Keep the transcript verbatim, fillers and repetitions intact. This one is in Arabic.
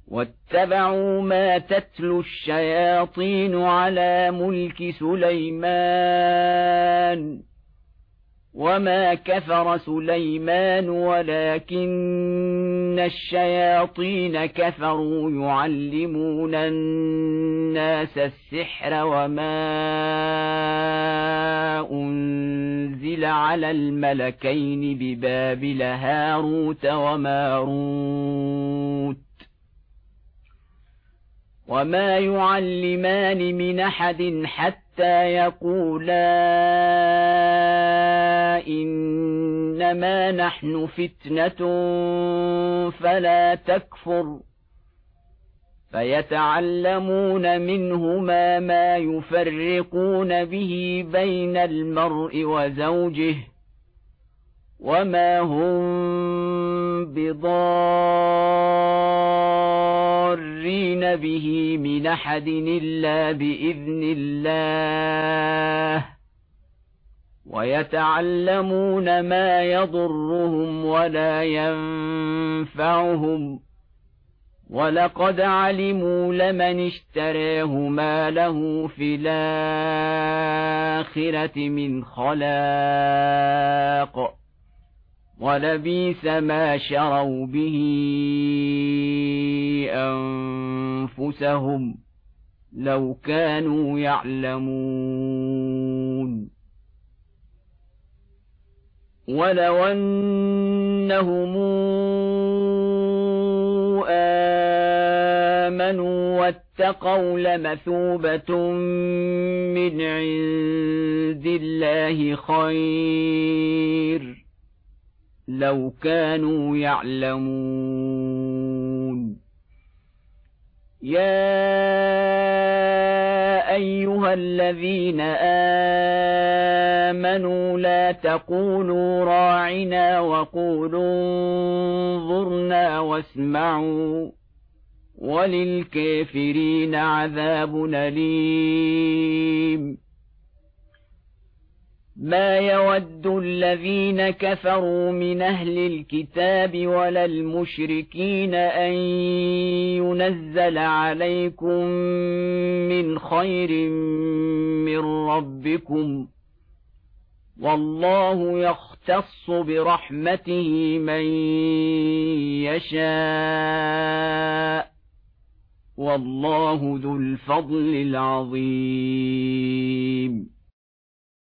واتبعوا ما تتلو الشياطين على ملك سليمان وما كفر سليمان ولكن الشياطين كفروا يعلمون الناس السحر وما أنزل على الملكين ببابل هاروت وماروت وما يعلمان من أحد حتى يقولا إنما نحن فتنة فلا تكفر فيتعلمون منهما ما يفرقون به بين المرء وزوجه وما هم بضارين به من أحد إلا بإذن الله ويتعلمون ما يضرهم ولا ينفعهم ولقد علموا لمن اشتراه ما له في الآخرة من خلاق ولبئس ما شروا به أنفسهم لو كانوا يعلمون ولو أنهم آمنوا واتقوا لمثوبة من عند الله خير لو كانوا يعلمون يا أيها الذين آمنوا لا تقولوا راعنا وقولوا انظرنا واسمعوا وللكافرين عذاب أليم ما يود الذين كفروا من أهل الكتاب ولا المشركين أن ينزل عليكم من خير من ربكم والله يختص برحمته من يشاء والله ذو الفضل العظيم